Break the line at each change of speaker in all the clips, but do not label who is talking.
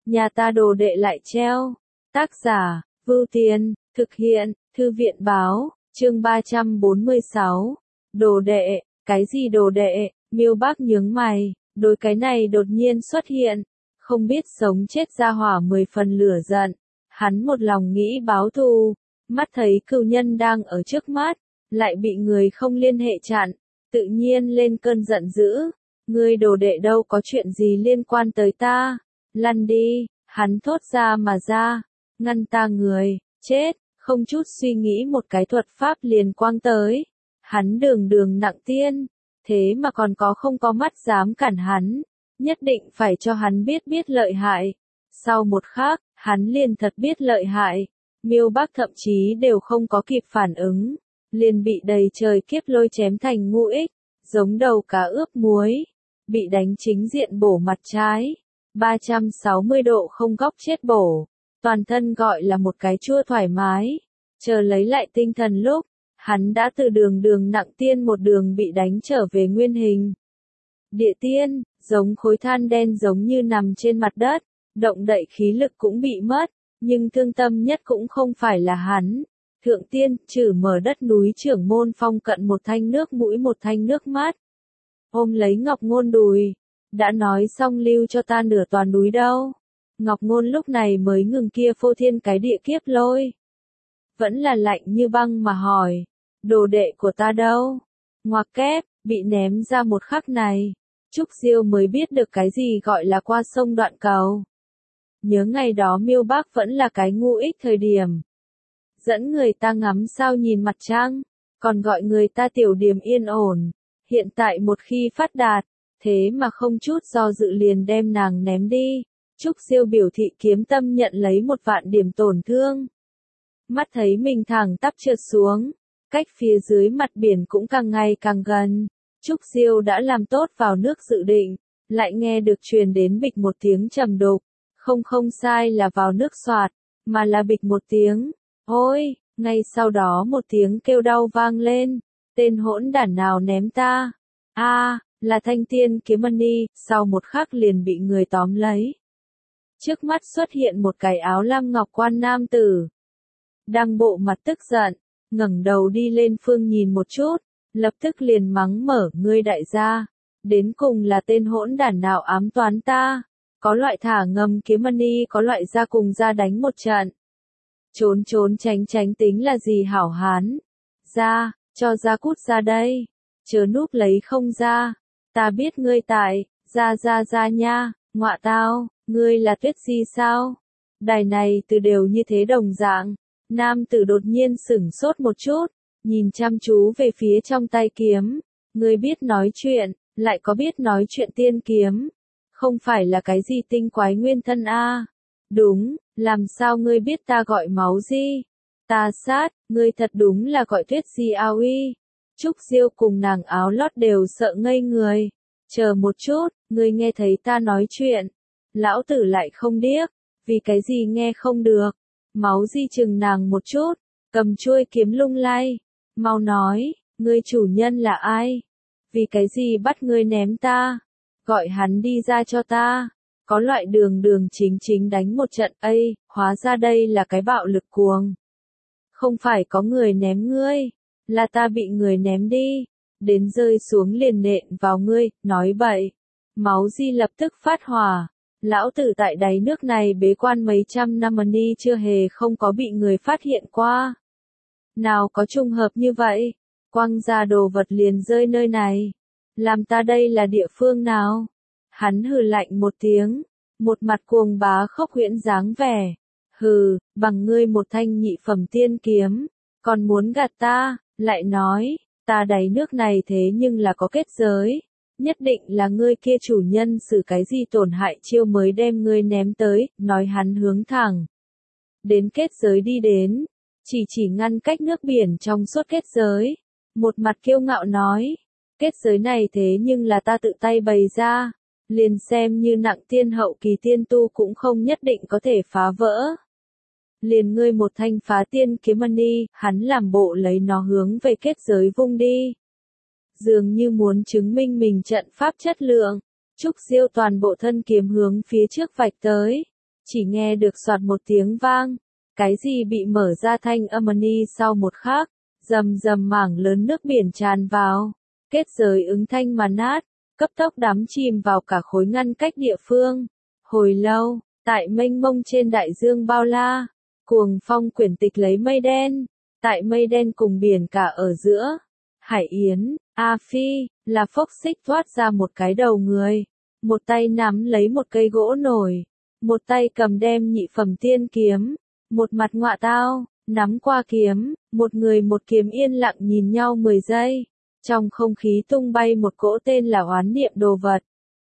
nhà ta đồ đệ lại treo. Tác giả, Vưu Tiên, thực hiện, Thư viện báo, chương 346. Đồ đệ, cái gì đồ đệ? Miêu Bác nhướng mày, đối cái này đột nhiên xuất hiện, không biết sống chết ra hỏa 10 phần lửa giận. Hắn một lòng nghĩ báo thù, mắt thấy cừu nhân đang ở trước mắt, lại bị người không liên hệ chặn, tự nhiên lên cơn giận dữ. Ngươi đồ đệ đâu có chuyện gì liên quan tới ta, lăn đi, hắn thốt ra mà ra, ngăn ta người, chết, không chút suy nghĩ một cái thuật pháp liền quang tới. Hắn đường đường nặng tiên, thế mà còn không có mắt dám cản hắn, nhất định phải cho hắn biết lợi hại. Sau một khắc, hắn liền thật biết lợi hại, Miêu Bác thậm chí đều không có kịp phản ứng, liền bị đầy trời kiếp lôi chém thành ngũ ích, giống đầu cá ướp muối, bị đánh chính diện bổ mặt trái, 360 độ không góc chết bổ, toàn thân gọi là một cái chua thoải mái. Chờ lấy lại tinh thần lúc, hắn đã từ đường nặng tiên một đường bị đánh trở về nguyên hình. Địa tiên, giống khối than đen giống như nằm trên mặt đất, động đậy khí lực cũng bị mất, nhưng thương tâm nhất cũng không phải là hắn. Thượng tiên, trừ mở đất núi Trưởng Môn Phong cận một thanh nước mũi một thanh nước mắt. Ôm lấy Ngọc Ngôn đùi, đã nói xong lưu cho ta nửa toàn núi đâu. Ngọc Ngôn lúc này mới ngừng kia phô thiên cái địa kiếp lôi. Vẫn là lạnh như băng mà hỏi, đồ đệ của ta đâu? Ngoặc kép, bị ném ra một khắc này, Trúc Diêu mới biết được cái gì gọi là qua sông đoạn cầu. Nhớ ngày đó Miêu Bác vẫn là cái ngu ích thời điểm. Dẫn người ta ngắm sao nhìn mặt trăng, còn gọi người ta tiểu điềm yên ổn. Hiện tại một khi phát đạt, thế mà không chút do dự liền đem nàng ném đi. Trúc Diêu biểu thị kiếm tâm nhận lấy 1 vạn điểm tổn thương. Mắt thấy mình thẳng tắp trượt xuống, cách phía dưới mặt biển cũng càng ngày càng gần. Trúc Diêu đã làm tốt vào nước dự định, lại nghe được truyền đến bịch một tiếng trầm đục. Không sai là vào nước xoạt, mà là bịch một tiếng. Ôi, ngay sau đó một tiếng kêu đau vang lên. Tên hỗn đản nào ném ta? Là Thanh Tiên Kiếm Mani, sau một khắc liền bị người tóm lấy. Trước mắt xuất hiện một cái áo lam ngọc quan nam tử. Đang bộ mặt tức giận, ngẩng đầu đi lên phương nhìn một chút, lập tức liền mắng mở, ngươi đại gia, đến cùng là tên hỗn đản nào ám toán ta, có loại thả ngầm Kiếm Mani, có loại ra cùng ra đánh một trận. Trốn tránh tính là gì hảo hán? Ra, cho ra cút ra đây, chớ núp lấy không ra, ta biết ngươi tại, ra nha, ngọa tao, ngươi là Tuyết Di sao? Đài này từ đều như thế đồng dạng. Nam tử đột nhiên sửng sốt một chút, nhìn chăm chú về phía trong tay kiếm. Ngươi biết nói chuyện, lại có biết nói chuyện tiên kiếm. Không phải là cái gì tinh quái nguyên thân a? Đúng, làm sao ngươi biết ta gọi máu gì? Ta sát, ngươi thật đúng là gọi Tuyết Di ao uy. Trúc Diêu cùng nàng áo lót đều sợ ngây người. Chờ một chút, ngươi nghe thấy ta nói chuyện. Lão tử lại không điếc, vì cái gì nghe không được. Máu di chừng nàng một chút, cầm chuôi kiếm lung lay. Mau nói, ngươi chủ nhân là ai? Vì cái gì bắt ngươi ném ta? Gọi hắn đi ra cho ta. Có loại đường chính đánh một trận ấy, hóa ra đây là cái bạo lực cuồng. Không phải có người ném ngươi, là ta bị người ném đi, đến rơi xuống liền nện vào ngươi, nói bậy. Máu di lập tức phát hỏa. Lão tử tại đáy nước này bế quan mấy trăm năm ni chưa hề không có bị người phát hiện qua. Nào có trùng hợp như vậy, quăng ra đồ vật liền rơi nơi này. Làm ta đây là địa phương nào? Hắn hừ lạnh một tiếng, một mặt cuồng bá khốc huyễn dáng vẻ. Hừ, bằng ngươi một thanh nhị phẩm tiên kiếm, còn muốn gạt ta, lại nói, ta đáy nước này thế nhưng là có kết giới. Nhất định là ngươi kia chủ nhân xử cái gì tổn hại chiêu mới đem ngươi ném tới, nói hắn hướng thẳng. Đến kết giới đi đến, chỉ ngăn cách nước biển trong suốt kết giới. Một mặt kiêu ngạo nói, kết giới này thế nhưng là ta tự tay bày ra, liền xem như nặng tiên hậu kỳ tiên tu cũng không nhất định có thể phá vỡ. Liền ngươi một thanh phá tiên kiếm mani, hắn làm bộ lấy nó hướng về kết giới vung đi. Dường như muốn chứng minh mình trận pháp chất lượng, Trúc Diêu toàn bộ thân kiếm hướng phía trước vạch tới. chỉ nghe được xoạt một tiếng vang, cái gì bị mở ra thanh âm ni sau một khắc, rầm rầm mảng lớn nước biển tràn vào, kết giới ứng thanh mà nát, cấp tốc đắm chìm vào cả khối ngăn cách địa phương. Hồi lâu, tại mênh mông trên đại dương bao la, cuồng phong quyển tịch lấy mây đen, tại mây đen cùng biển cả ở giữa, Hải Yến, A Phi, là phốc xích thoát ra một cái đầu người, một tay nắm lấy một cây gỗ nổi, một tay cầm đem nhị phẩm tiên kiếm, một mặt ngọa tao, nắm qua kiếm, một người một kiếm yên lặng nhìn nhau 10 giây, trong không khí tung bay một cỗ tên là oán niệm đồ vật.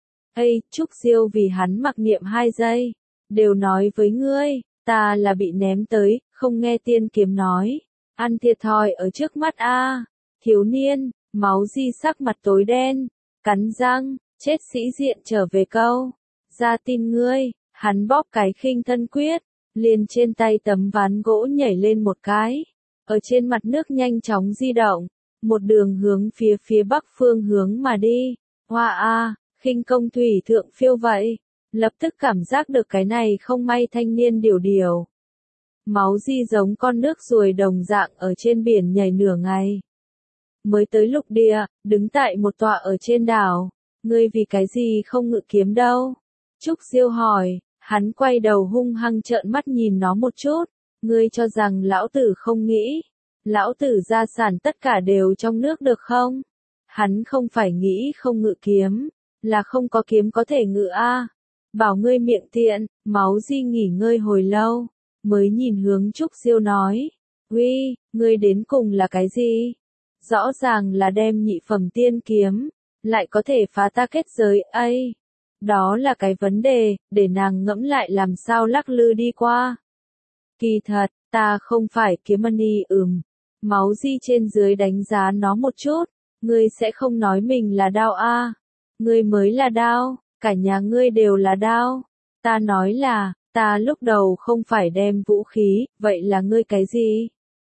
Ây, Trúc Diêu vì hắn mặc niệm 2 giây, đều nói với ngươi, ta là bị ném tới, không nghe tiên kiếm nói, ăn thiệt thòi ở trước mắt a. Thiếu niên, máu di sắc mặt tối đen, cắn răng, chết sĩ diện trở về câu, ra tin ngươi, hắn bóp cái khinh thân quyết, liền trên tay tấm ván gỗ nhảy lên một cái, ở trên mặt nước nhanh chóng di động, một đường hướng phía bắc phương hướng mà đi. Hoa a, khinh công thủy thượng phiêu vậy, lập tức cảm giác được cái này không may thanh niên điều. Máu di giống con nước ruồi đồng dạng ở trên biển nhảy nửa ngày. Mới tới lục địa, đứng tại một tọa ở trên đảo, ngươi vì cái gì không ngự kiếm đâu? Trúc Diêu hỏi, hắn quay đầu hung hăng trợn mắt nhìn nó một chút, ngươi cho rằng lão tử không nghĩ, lão tử gia sản tất cả đều trong nước được không? Hắn không phải nghĩ không ngự kiếm, là không có kiếm có thể ngự a. Bảo ngươi miệng tiện, máu di nghỉ ngơi hồi lâu, mới nhìn hướng Trúc Diêu nói, uy, ngươi đến cùng là cái gì? Rõ ràng là đem nhị phẩm tiên kiếm, lại có thể phá ta kết giới ấy. Đó là cái vấn đề, để nàng ngẫm lại làm sao lắc lư đi qua. Kỳ thật, ta không phải kiếm ni máu di trên dưới đánh giá nó một chút, ngươi sẽ không nói mình là đao a, ngươi mới là đao, cả nhà ngươi đều là đao. Ta nói là, ta lúc đầu không phải đem vũ khí, vậy là ngươi cái gì?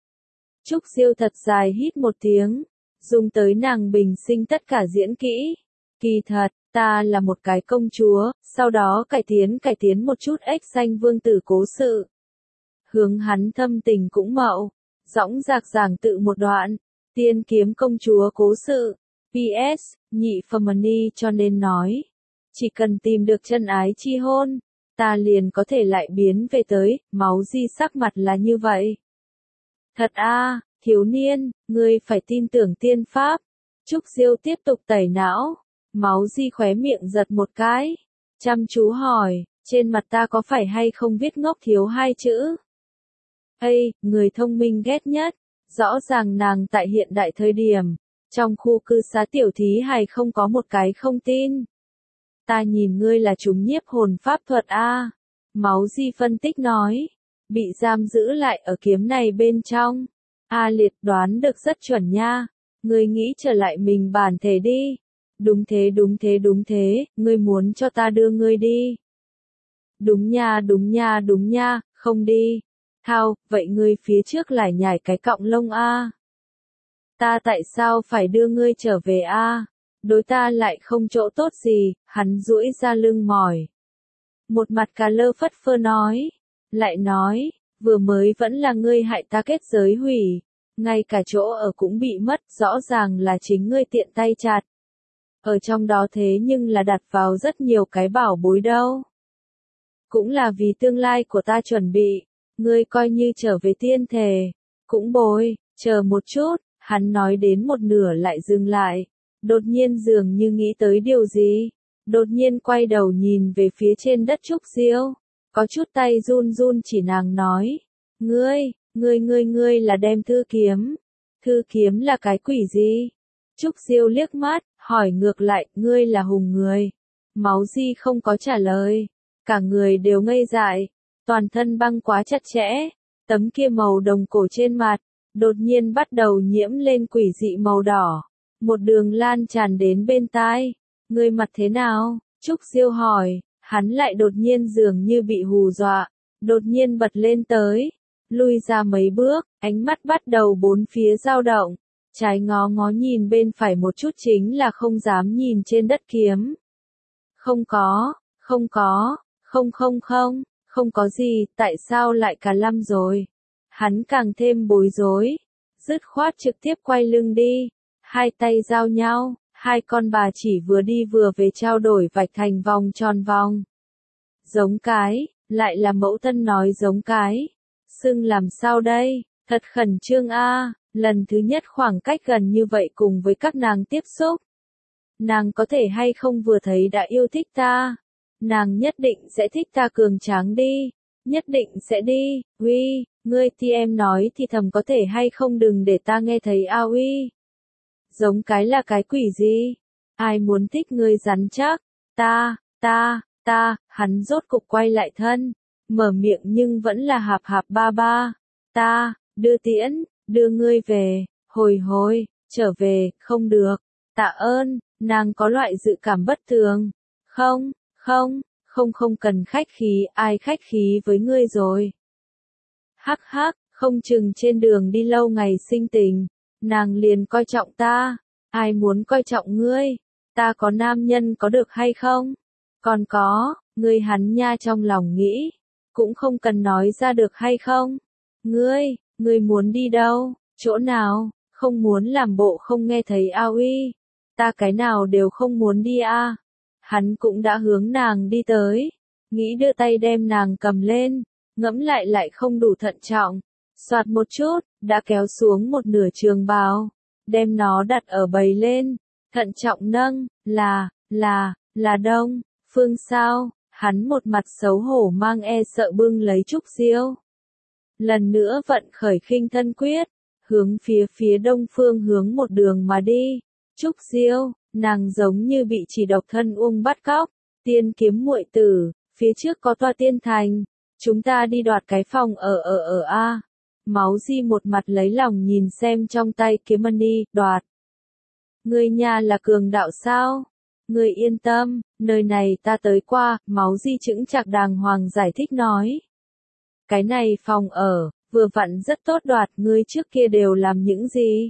Trúc Diêu thật dài hít một tiếng, dùng tới nàng bình sinh tất cả diễn kỹ. Kỳ thật, ta là một cái công chúa, sau đó cải tiến một chút ếch xanh vương tử cố sự. Hướng hắn thâm tình cũng mậu, dõng dạc giảng tự một đoạn, tiên kiếm công chúa cố sự. PS, nhị phẩm ni cho nên nói, chỉ cần tìm được chân ái chi hôn, ta liền có thể lại biến về tới, máu di sắc mặt là như vậy. Thật a, thiếu niên, ngươi phải tin tưởng tiên pháp. Trúc Diêu tiếp tục tẩy não, máu di khóe miệng giật một cái, chăm chú hỏi, trên mặt ta có phải hay không viết ngốc thiếu 2 chữ? Ây, người thông minh ghét nhất, rõ ràng nàng tại hiện đại thời điểm, trong khu cư xá tiểu thí hài không có một cái không tin. Ta nhìn ngươi là trúng nhiếp hồn pháp thuật a. Máu di phân tích nói, bị giam giữ lại ở kiếm này bên trong. A Liệt đoán được rất chuẩn nha, ngươi nghĩ trở lại mình bản thể đi. Đúng thế, ngươi muốn cho ta đưa ngươi đi. Đúng nha, không đi. Thao, vậy ngươi phía trước lại nhảy cái cọng lông a. Ta tại sao phải đưa ngươi trở về a? Đối ta lại không chỗ tốt gì, hắn duỗi ra lưng mỏi. Một mặt cà lơ phất phơ nói, lại nói, vừa mới vẫn là ngươi hại ta kết giới hủy, ngay cả chỗ ở cũng bị mất, rõ ràng là chính ngươi tiện tay chặt. Ở trong đó thế nhưng là đặt vào rất nhiều cái bảo bối đâu. Cũng là vì tương lai của ta chuẩn bị, ngươi coi như trở về tiên thể, cũng bồi, chờ một chút, hắn nói đến một nửa lại dừng lại, đột nhiên dường như nghĩ tới điều gì, đột nhiên quay đầu nhìn về phía trên đất Trúc Diêu, có chút tay run run chỉ nàng nói, ngươi là đem thư kiếm là cái quỷ gì? Trúc Diêu liếc mắt, hỏi ngược lại, ngươi là hùng người. Máu di không có trả lời, cả người đều ngây dại, toàn thân băng quá chặt chẽ, tấm kia màu đồng cổ trên mặt, đột nhiên bắt đầu nhiễm lên quỷ dị màu đỏ, một đường lan tràn đến bên tai. Ngươi mặt thế nào? Trúc Diêu hỏi, hắn lại đột nhiên dường như bị hù dọa, đột nhiên bật lên tới, lui ra mấy bước, ánh mắt bắt đầu bốn phía dao động, trái ngó ngó nhìn bên phải một chút chính là không dám nhìn trên đất kiếm. Không, Không có gì, tại sao lại cả lâm rồi? Hắn càng thêm bối rối. Dứt khoát trực tiếp quay lưng đi. Hai tay giao nhau, hai con bà chỉ vừa đi vừa về trao đổi vạch thành vòng tròn vòng. Giống cái, lại là mẫu thân nói giống cái. Sưng làm sao đây, thật khẩn trương a. Lần thứ nhất khoảng cách gần như vậy cùng với các nàng tiếp xúc. Nàng có thể hay không vừa thấy đã yêu thích ta. Nàng nhất định sẽ thích ta cường tráng đi. Nhất định sẽ đi, uy, ngươi thì em nói thì thầm có thể hay không đừng để ta nghe thấy a uy. Giống cái là cái quỷ gì? Ai muốn thích ngươi rắn chắc? Ta, hắn rốt cục quay lại thân. Mở miệng nhưng vẫn là hạp hạp ba ba. Ta, đưa tiễn, đưa ngươi về, hồi, trở về, không được. Tạ ơn, nàng có loại dự cảm bất thường. Không cần khách khí, ai khách khí với ngươi rồi. Hắc, không chừng trên đường đi lâu ngày sinh tình, nàng liền coi trọng ta, ai muốn coi trọng ngươi, ta có nam nhân có được hay không? Còn có, ngươi hắn nha trong lòng nghĩ, cũng không cần nói ra được hay không? Ngươi muốn đi đâu, chỗ nào, không muốn làm bộ không nghe thấy a uy, ta cái nào đều không muốn đi a. Hắn cũng đã hướng nàng đi tới, nghĩ đưa tay đem nàng cầm lên, ngẫm lại không đủ thận trọng, soạt một chút, đã kéo xuống một nửa trường bào, đem nó đặt ở bầy lên, thận trọng nâng, là Đông Phương sao, hắn một mặt xấu hổ mang e sợ bưng lấy Trúc Diêu. Lần nữa vận khởi khinh thân quyết, hướng phía Đông Phương hướng một đường mà đi, Trúc Diêu. Nàng giống như bị chỉ độc thân uông bắt cóc, tiên kiếm muội tử, phía trước có tòa tiên thành, chúng ta đi đoạt cái phòng ở a. Máu Di một mặt lấy lòng nhìn xem trong tay kiếm money, đoạt. Ngươi nhà là cường đạo sao? Ngươi yên tâm, nơi này ta tới qua, Máu Di chững chạc đàng hoàng giải thích nói. Cái này phòng ở, vừa vặn rất tốt đoạt, ngươi trước kia đều làm những gì?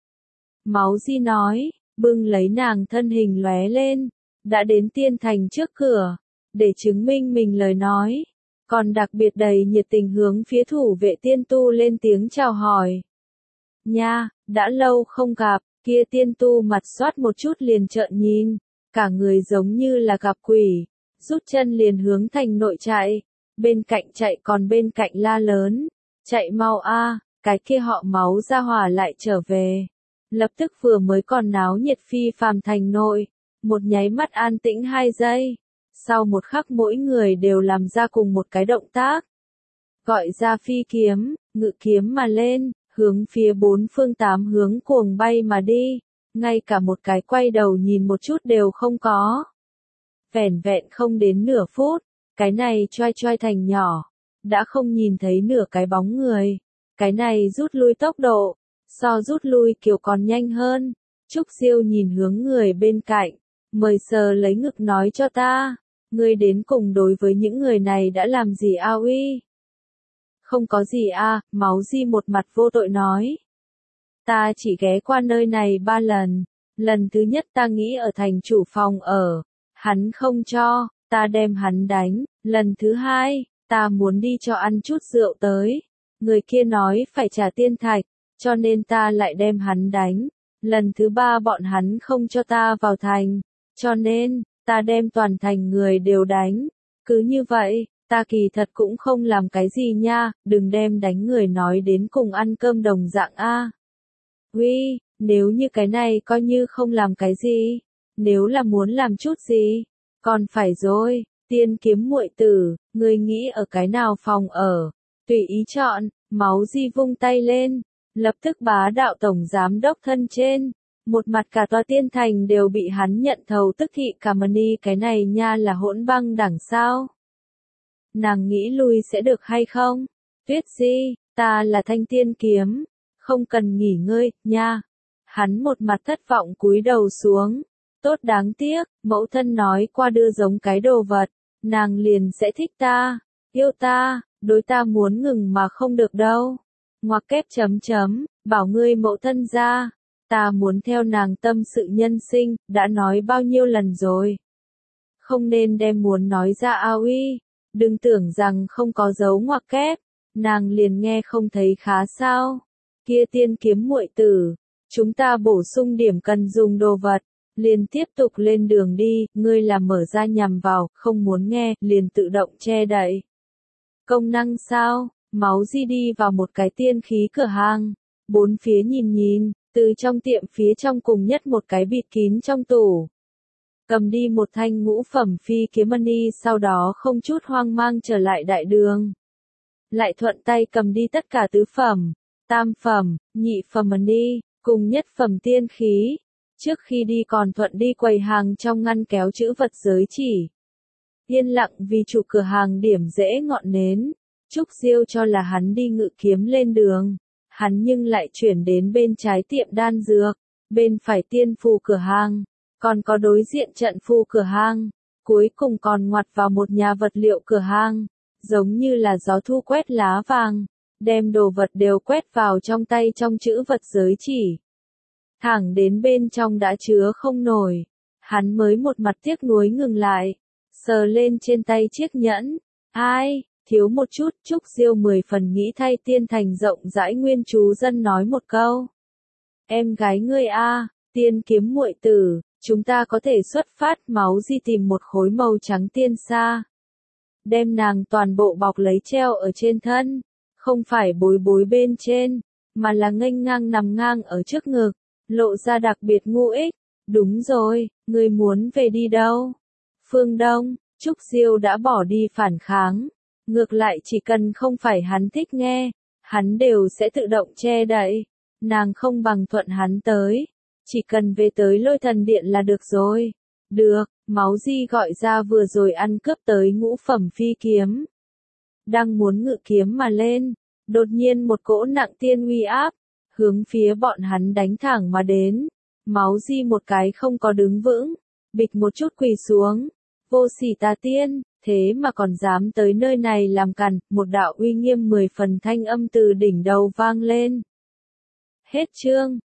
Máu Di nói. Bưng lấy nàng thân hình lóe lên, đã đến tiên thành trước cửa, để chứng minh mình lời nói, còn đặc biệt đầy nhiệt tình hướng phía thủ vệ tiên tu lên tiếng chào hỏi. Nha, đã lâu không gặp, kia tiên tu mặt xoát một chút liền trợn nhìn, cả người giống như là gặp quỷ, rút chân liền hướng thành nội chạy, bên cạnh chạy còn bên cạnh la lớn, chạy mau a, cái kia họ Máu ra hỏa lại trở về. Lập tức vừa mới còn náo nhiệt phi phàm thành nội, một nháy mắt an tĩnh 2 giây. Sau một khắc mỗi người đều làm ra cùng một cái động tác. Gọi ra phi kiếm, ngự kiếm mà lên, hướng phía 4 phương 8 hướng cuồng bay mà đi, ngay cả một cái quay đầu nhìn một chút đều không có. Vẻn vẹn không đến nửa phút, cái này choai thành nhỏ, đã không nhìn thấy nửa cái bóng người. Cái này rút lui tốc độ. So rút lui kiểu còn nhanh hơn, Trúc Diêu nhìn hướng người bên cạnh, mời sờ lấy ngực nói cho ta, ngươi đến cùng đối với những người này đã làm gì a uy? Không có gì a, Máu Di một mặt vô tội nói. Ta chỉ ghé qua nơi này 3 lần, lần thứ nhất ta nghĩ ở thành chủ phòng ở, hắn không cho, ta đem hắn đánh, lần thứ hai, ta muốn đi cho ăn chút rượu tới, người kia nói phải trả tiên thạch. Cho nên ta lại đem hắn đánh. Lần thứ 3 bọn hắn không cho ta vào thành. Cho nên, ta đem toàn thành người đều đánh. Cứ như vậy, ta kỳ thật cũng không làm cái gì nha, đừng đem đánh người nói đến cùng ăn cơm đồng dạng a. Uy, nếu như cái này coi như không làm cái gì, nếu là muốn làm chút gì, còn phải rồi, tiên kiếm muội tử, ngươi nghĩ ở cái nào phòng ở, tùy ý chọn, Máu Di vung tay lên. Lập tức bá đạo tổng giám đốc thân trên, một mặt cả tòa tiên thành đều bị hắn nhận thầu tức thị cả money cái này nha là hỗn băng đẳng sao. Nàng nghĩ lui sẽ được hay không? Tuyết Di, ta là thanh tiên kiếm, không cần nghỉ ngơi, nha. Hắn một mặt thất vọng cúi đầu xuống, tốt đáng tiếc, mẫu thân nói qua đưa giống cái đồ vật, nàng liền sẽ thích ta, yêu ta, đối ta muốn ngừng mà không được đâu. Ngoặc kép chấm, bảo ngươi mẫu thân ra, ta muốn theo nàng tâm sự nhân sinh, đã nói bao nhiêu lần rồi. Không nên đem muốn nói ra a uy, Đừng tưởng rằng không có dấu ngoặc kép, nàng liền nghe không thấy khá sao. Kia tiên kiếm muội tử, chúng ta bổ sung điểm cần dùng đồ vật, liền tiếp tục lên đường đi, ngươi là mở ra nhằm vào, không muốn nghe, liền tự động che đậy. Công năng sao? Máu di đi vào một cái tiên khí cửa hàng, bốn phía nhìn nhìn, từ trong tiệm phía trong cùng nhất một cái bịt kín trong tủ. Cầm đi một thanh ngũ phẩm phi kiếm mani, sau đó không chút hoang mang trở lại đại đường. Lại thuận tay cầm đi tất cả tứ phẩm, tam phẩm, nhị phẩm mani, cùng nhất phẩm tiên khí. Trước khi đi còn thuận đi quầy hàng trong ngăn kéo chữ vật giới chỉ. Yên lặng vì chủ cửa hàng điểm dễ ngọn nến. Trúc Diêu cho là hắn đi ngự kiếm lên đường. Hắn nhưng lại chuyển đến bên trái tiệm đan dược, bên phải tiên phù cửa hàng, còn có đối diện trận phù cửa hàng, cuối cùng còn ngoặt vào một nhà vật liệu cửa hàng, giống như là gió thu quét lá vàng, đem đồ vật đều quét vào trong tay trong chữ vật giới chỉ. Thẳng đến bên trong đã chứa không nổi, hắn mới một mặt tiếc nuối ngừng lại, sờ lên trên tay chiếc nhẫn, ai, thiếu một chút. Trúc Diêu 10 phần nghĩ thay Tiên Thành rộng rãi nguyên chú dân nói một câu. Em gái ngươi a, tiên kiếm muội tử, chúng ta có thể xuất phát. Máu di tìm một khối màu trắng tiên sa, đem nàng toàn bộ bọc lấy treo ở trên thân, không phải bối bối bên trên, mà là nghênh ngang nằm ngang ở trước ngực, lộ ra đặc biệt ngụ ích. Đúng rồi, ngươi muốn về đi đâu? Phương Đông. Trúc Diêu đã bỏ đi phản kháng. Ngược lại chỉ cần không phải hắn thích nghe, hắn đều sẽ tự động che đậy. Nàng không bằng thuận hắn tới, chỉ cần về tới Lôi Thần Điện là được rồi. Được, Máu Di gọi ra vừa rồi ăn cướp tới ngũ phẩm phi kiếm. Đang muốn ngự kiếm mà lên, đột nhiên một cỗ nặng tiên uy áp, hướng phía bọn hắn đánh thẳng mà đến. Máu Di một cái không có đứng vững, bịch một chút quỳ xuống. Vô sỉ tà tiên, thế mà còn dám tới nơi này làm càn, một đạo uy nghiêm 10 phần thanh âm từ đỉnh đầu vang lên. Hết chương.